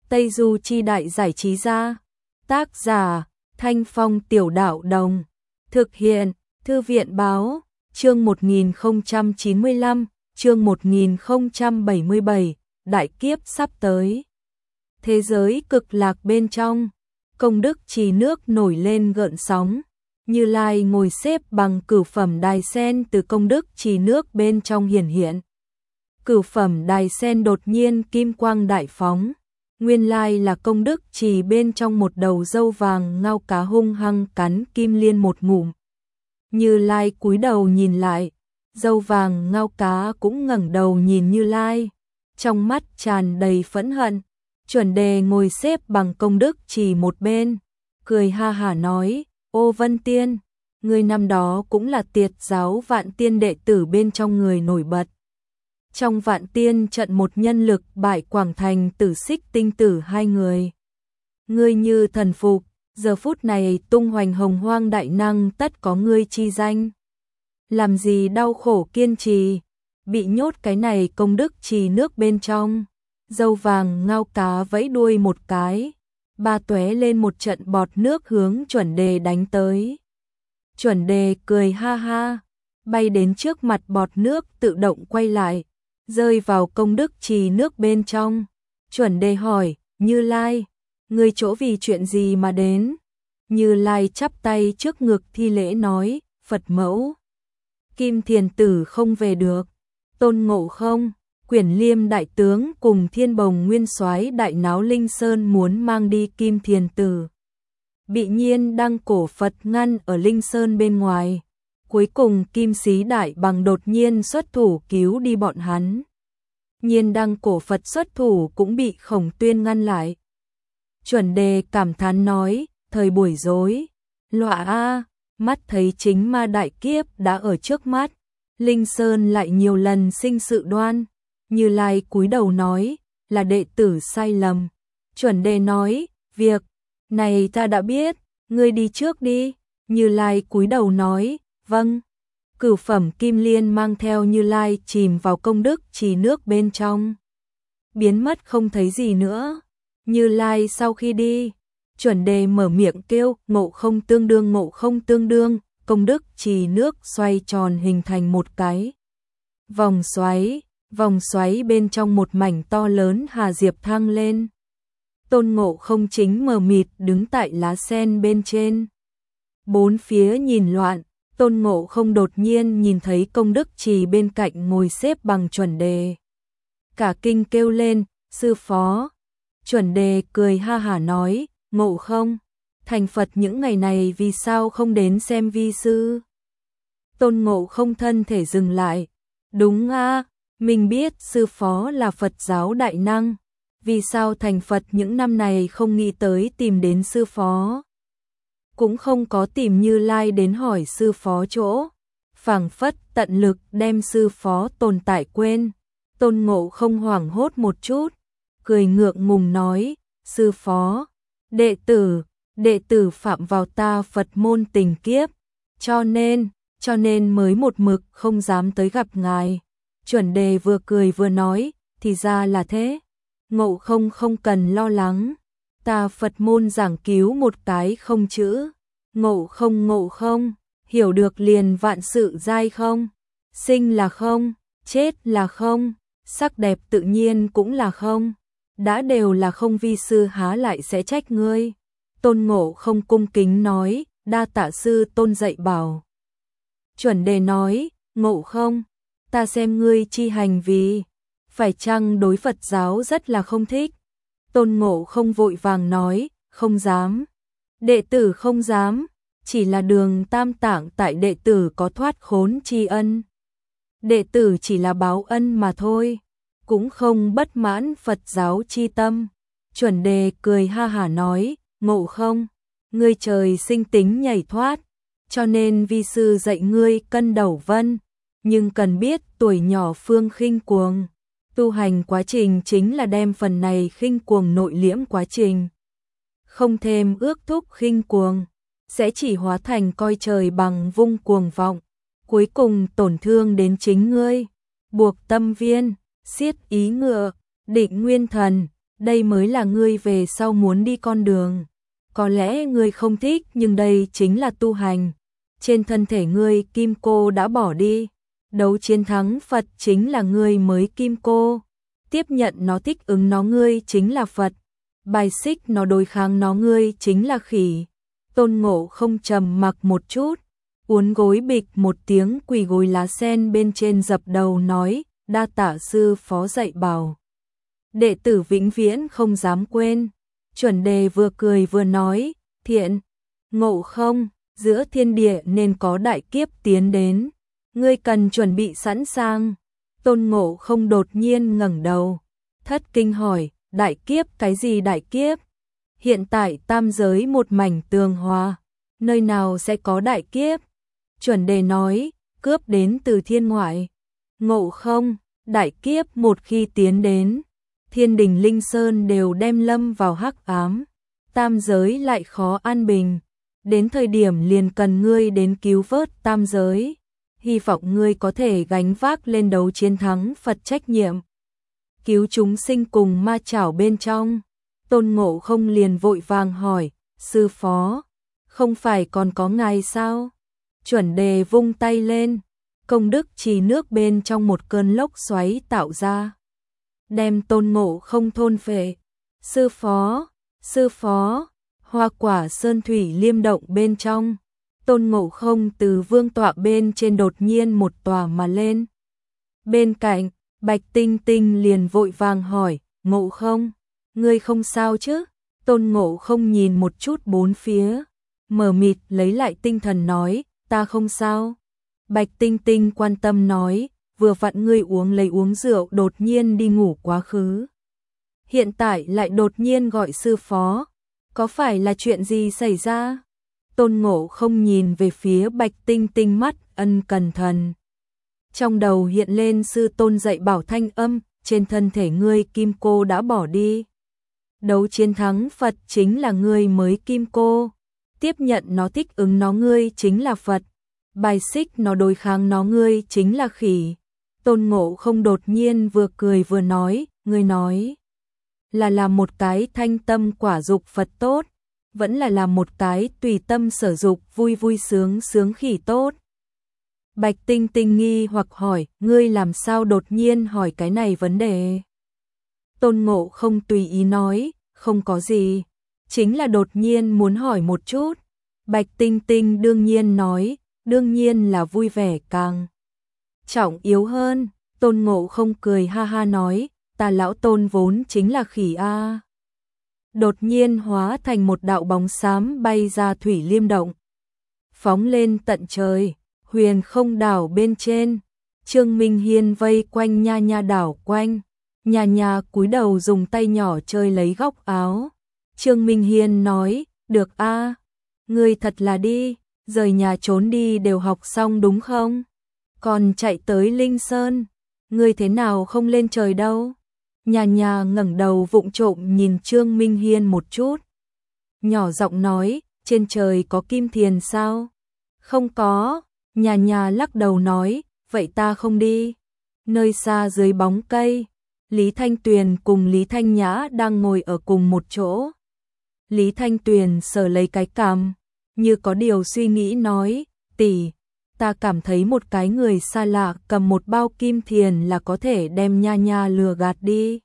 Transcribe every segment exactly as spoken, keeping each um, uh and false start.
Tây Du Chi Đại Giải Trí Gia. Tác giả Thanh Phong Tiểu Đạo Đồng. Thực hiện Thư viện Báo. Chương một nghìn không trăm chín mươi lăm, chương một nghìn không trăm bảy mươi bảy, đại kiếp sắp tới. Thế giới cực lạc bên trong, công đức trì nước nổi lên gợn sóng. Như Lai ngồi xếp bằng cửu phẩm đài sen từ công đức trì nước bên trong hiển hiện. Cửu phẩm đài sen đột nhiên kim quang đại phóng. Nguyên lai là công đức trì bên trong một đầu dâu vàng ngao cá hung hăng cắn Kim Liên một ngụm. Như Lai cúi đầu nhìn lại, dâu vàng ngao cá cũng ngẩng đầu nhìn Như Lai, trong mắt tràn đầy phẫn hận. Chuẩn Đề ngồi xếp bằng công đức trì một bên, cười ha hả nói: "Ô Vân Tiên, người năm đó cũng là Tiệt giáo Vạn Tiên đệ tử bên trong người nổi bật. Trong Vạn Tiên trận một nhân lực bại Quảng Thành Tử Xích Tinh Tử hai người. Ngươi như thần phục, giờ phút này tung hoành hồng hoang đại năng tất có ngươi chi danh. Làm gì đau khổ kiên trì, bị nhốt cái này công đức trì nước bên trong." Dâu vàng ngao cá vẫy đuôi một cái, ba tóe lên một trận bọt nước hướng Chuẩn Đề đánh tới. Chuẩn Đề cười ha ha, bay đến trước mặt bọt nước tự động quay lại, rơi vào công đức trì nước bên trong. Chuẩn Đề hỏi: "Như Lai, ngươi chỗ vì chuyện gì mà đến?" Như Lai chắp tay trước ngực thi lễ nói: "Phật mẫu, Kim Thiền Tử không về được, Tôn Ngộ Không, Quyển Liêm đại tướng cùng Thiên Bồng Nguyên Soái đại náo Linh Sơn muốn mang đi Kim Thiền Tử. Bị Nhiên Đăng cổ Phật ngăn ở Linh Sơn bên ngoài. Cuối cùng Kim Sĩ Đại Bằng đột nhiên xuất thủ cứu đi bọn hắn. Nhiên Đăng cổ Phật xuất thủ cũng bị Khổng Tuyên ngăn lại." Chuẩn Đề cảm thán nói: "Thời buổi rối loạn a, mắt thấy chính ma đại kiếp đã ở trước mắt, Linh Sơn lại nhiều lần sinh sự đoan." Như Lai cúi đầu nói: "Là đệ tử sai lầm." Chuẩn Đề nói: "Việc này ta đã biết, ngươi đi trước đi." Như Lai cúi đầu nói: "Vâng." Cửu phẩm Kim Liên mang theo Như Lai chìm vào công đức trì nước bên trong, biến mất không thấy gì nữa. Như Lai sau khi đi, Chuẩn Đề mở miệng kêu: "Ngộ không tương đương, ngộ không tương đương." Công đức trì nước xoay tròn hình thành một cái vòng xoáy, vòng xoáy bên trong một mảnh to lớn hà diệp thăng lên. Tôn Ngộ Không chính mờ mịt đứng tại lá sen bên trên, bốn phía nhìn loạn. Tôn Ngộ Không đột nhiên nhìn thấy công đức trì bên cạnh ngồi xếp bằng Chuẩn Đề, cả kinh kêu lên: "Sư phó!" Chuẩn Đề cười ha hả nói: "Ngộ Không, thành Phật những ngày này vì sao không đến xem vi sư?" Tôn Ngộ Không thân thể dừng lại: "Đúng a, mình biết sư phó là Phật giáo đại năng, vì sao thành Phật những năm này không nghĩ tới tìm đến sư phó, cũng không có tìm Như Lai đến hỏi sư phó chỗ, phảng phất tận lực đem sư phó tồn tại quên." Tôn Ngộ Không hoảng hốt một chút, cười ngượng ngùng nói: "Sư phó, đệ tử, đệ tử phạm vào ta Phật môn tình kiếp, cho nên, cho nên mới một mực không dám tới gặp ngài." Chuẩn Đề vừa cười vừa nói: "Thì ra là thế, Ngộ Không không cần lo lắng, ta Phật môn giảng cứu một cái không chữ, Ngộ Không Ngộ Không, hiểu được liền vạn sự giai không, sinh là không, chết là không, sắc đẹp tự nhiên cũng là không, đã đều là không, vi sư há lại sẽ trách ngươi." Tôn Ngộ Không cung kính nói: "Đa tạ sư tôn dạy bảo." Chuẩn Đề nói: "Ngộ Không, ta xem ngươi chi hành vì, phải chăng đối Phật giáo rất là không thích?" Tôn Ngộ Không vội vàng nói: "Không dám, đệ tử không dám, chỉ là Đường Tam Tạng tại đệ tử có thoát khốn tri ân, đệ tử chỉ là báo ân mà thôi, cũng không bất mãn Phật giáo chi tâm." Chuẩn Đề cười ha hả nói: "Ngộ Không, ngươi trời sinh tính nhảy thoát, cho nên vi sư dạy ngươi cân đầu vân, nhưng cần biết tuổi nhỏ phương khinh cuồng, tu hành quá trình chính là đem phần này khinh cuồng nội liễm quá trình, không thêm ước thúc khinh cuồng, sẽ chỉ hóa thành coi trời bằng vung cuồng vọng, cuối cùng tổn thương đến chính ngươi, buộc tâm viên, siết ý ngựa, định nguyên thần, Đây mới là ngươi về sau muốn đi con đường. Có lẽ ngươi không thích nhưng đây chính là tu hành. Trên thân thể ngươi kim cô đã bỏ đi. Đấu chiến thắng Phật chính là ngươi mới kim cô. Tiếp nhận nó, thích ứng nó, ngươi chính là Phật. Bài xích nó, đối kháng nó, ngươi chính là khỉ. Tôn Ngộ Không trầm mặc một chút, uốn gối bịch một tiếng, quỳ gối lá sen bên trên dập đầu nói, đa tạ sư phó dạy bảo. Đệ tử vĩnh viễn không dám quên. Chuẩn Đề vừa cười vừa nói, thiện, Ngộ Không, giữa thiên địa nên có đại kiếp tiến đến. Ngươi cần chuẩn bị sẵn sàng. Tôn Ngộ Không đột nhiên ngẩng đầu, thất kinh hỏi, đại kiếp cái gì đại kiếp? Hiện tại tam giới một mảnh tường hòa, nơi nào sẽ có đại kiếp? Chuẩn Đề nói, cướp đến từ thiên ngoại. Ngộ Không, đại kiếp một khi tiến đến, thiên đình linh sơn đều đem lâm vào hắc ám, tam giới lại khó an bình. Đến thời điểm liền cần ngươi đến cứu vớt tam giới. Hy vọng ngươi có thể gánh vác lên đấu chiến thắng Phật trách nhiệm, cứu chúng sinh cùng ma chảo bên trong. Tôn Ngộ Không liền vội vàng hỏi, sư phó, không phải còn có ngài sao? Chuẩn Đề vung tay lên, công đức trì nước bên trong một cơn lốc xoáy tạo ra, đem Tôn Ngộ Không thôn phệ. Sư phó, sư phó, Hoa Quả Sơn thủy liêm động bên trong, Tôn Ngộ Không từ vương tọa bên trên đột nhiên một tòa mà lên. Bên cạnh, Bạch Tinh Tinh liền vội vàng hỏi, Ngộ Không, ngươi không sao chứ? Tôn Ngộ Không nhìn một chút bốn phía, mờ mịt lấy lại tinh thần nói, ta không sao. Bạch Tinh Tinh quan tâm nói, vừa vặn ngươi uống lấy uống rượu đột nhiên đi ngủ quá khứ. Hiện tại lại đột nhiên gọi sư phó, có phải là chuyện gì xảy ra? Tôn Ngộ Không nhìn về phía Bạch Tinh Tinh, mắt ân cẩn thận. Trong đầu hiện lên sư tôn dạy bảo thanh âm, trên thân thể ngươi kim cô đã bỏ đi. Đấu chiến thắng Phật chính là ngươi mới kim cô. Tiếp nhận nó, thích ứng nó, ngươi chính là Phật. Bài xích nó, đối kháng nó, ngươi chính là khỉ. Tôn Ngộ Không đột nhiên vừa cười vừa nói, ngươi nói là làm một cái thanh tâm quả dục Phật tốt, vẫn là làm một cái tùy tâm sở dục vui vui sướng sướng khỉ tốt. Bạch Tinh Tinh nghi hoặc hỏi, ngươi làm sao đột nhiên hỏi cái này vấn đề? Tôn Ngộ Không tùy ý nói, không có gì, chính là đột nhiên muốn hỏi một chút. Bạch Tinh Tinh đương nhiên nói, đương nhiên là vui vẻ càng trọng yếu hơn. Tôn Ngộ Không cười ha ha nói, ta lão Tôn vốn chính là khỉ a. Đột nhiên hóa thành một đạo bóng xám bay ra thủy liêm động, phóng lên tận trời. Huyền Không đảo bên trên, Trương Minh Hiên vây quanh Nha Nha đảo quanh. Nha Nha cúi đầu dùng tay nhỏ chơi lấy góc áo. Trương Minh Hiên nói, được a, ngươi thật là đi, rời nhà trốn đi đều học xong đúng không? Còn chạy tới Linh Sơn, ngươi thế nào không lên trời đâu? Nha Nha ngẩng đầu vụng trộm nhìn Trương Minh Hiên một chút, nhỏ giọng nói, trên trời có kim thiền sao? Không có. Nha Nha lắc đầu nói, vậy ta không đi. Nơi xa dưới bóng cây, Lý Thanh Tuyền cùng Lý Thanh Nhã đang ngồi ở cùng một chỗ. Lý Thanh Tuyền sờ lấy cái cằm, như có điều suy nghĩ nói, tỷ, ta cảm thấy một cái người xa lạ cầm một bao kim thiền là có thể đem Nha Nha lừa gạt đi.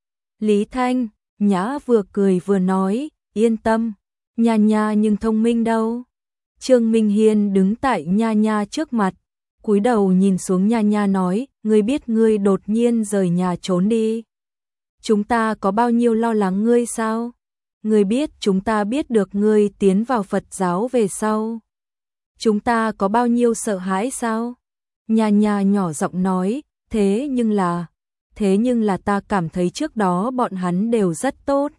Lý Thanh Nhã vừa cười vừa nói, yên tâm, Nha Nha nhưng thông minh đâu. Trương Minh Hiên đứng tại Nha Nha trước mặt, cúi đầu nhìn xuống Nha Nha nói, ngươi biết ngươi đột nhiên rời nhà trốn đi, chúng ta có bao nhiêu lo lắng ngươi sao? Ngươi biết chúng ta biết được ngươi tiến vào Phật giáo về sau, chúng ta có bao nhiêu sợ hãi sao? Nha Nha nhỏ giọng nói, thế nhưng là, thế nhưng là ta cảm thấy trước đó bọn hắn đều rất tốt,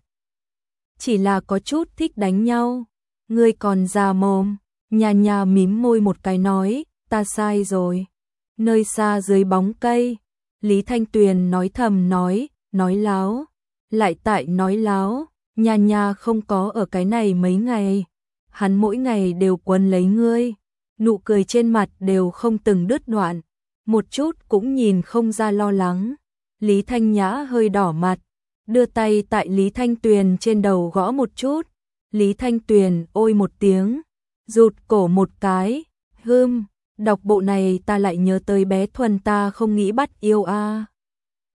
chỉ là có chút thích đánh nhau. Ngươi còn già mồm. Nha Nha mím môi một cái nói, ta sai rồi. Nơi xa dưới bóng cây, Lý Thanh Tuyền nói thầm nói, nói láo, lại tại nói láo. Nha Nha không có ở cái này mấy ngày, hắn mỗi ngày đều quấn lấy ngươi, nụ cười trên mặt đều không từng đứt đoạn, một chút cũng nhìn không ra lo lắng. Lý Thanh Nhã hơi đỏ mặt, đưa tay tại Lý Thanh Tuyền trên đầu gõ một chút. Lý Thanh Tuyền ôi một tiếng, rụt cổ một cái, hưm, đọc bộ này ta lại nhớ tới bé Thuần ta không nghĩ bắt yêu a.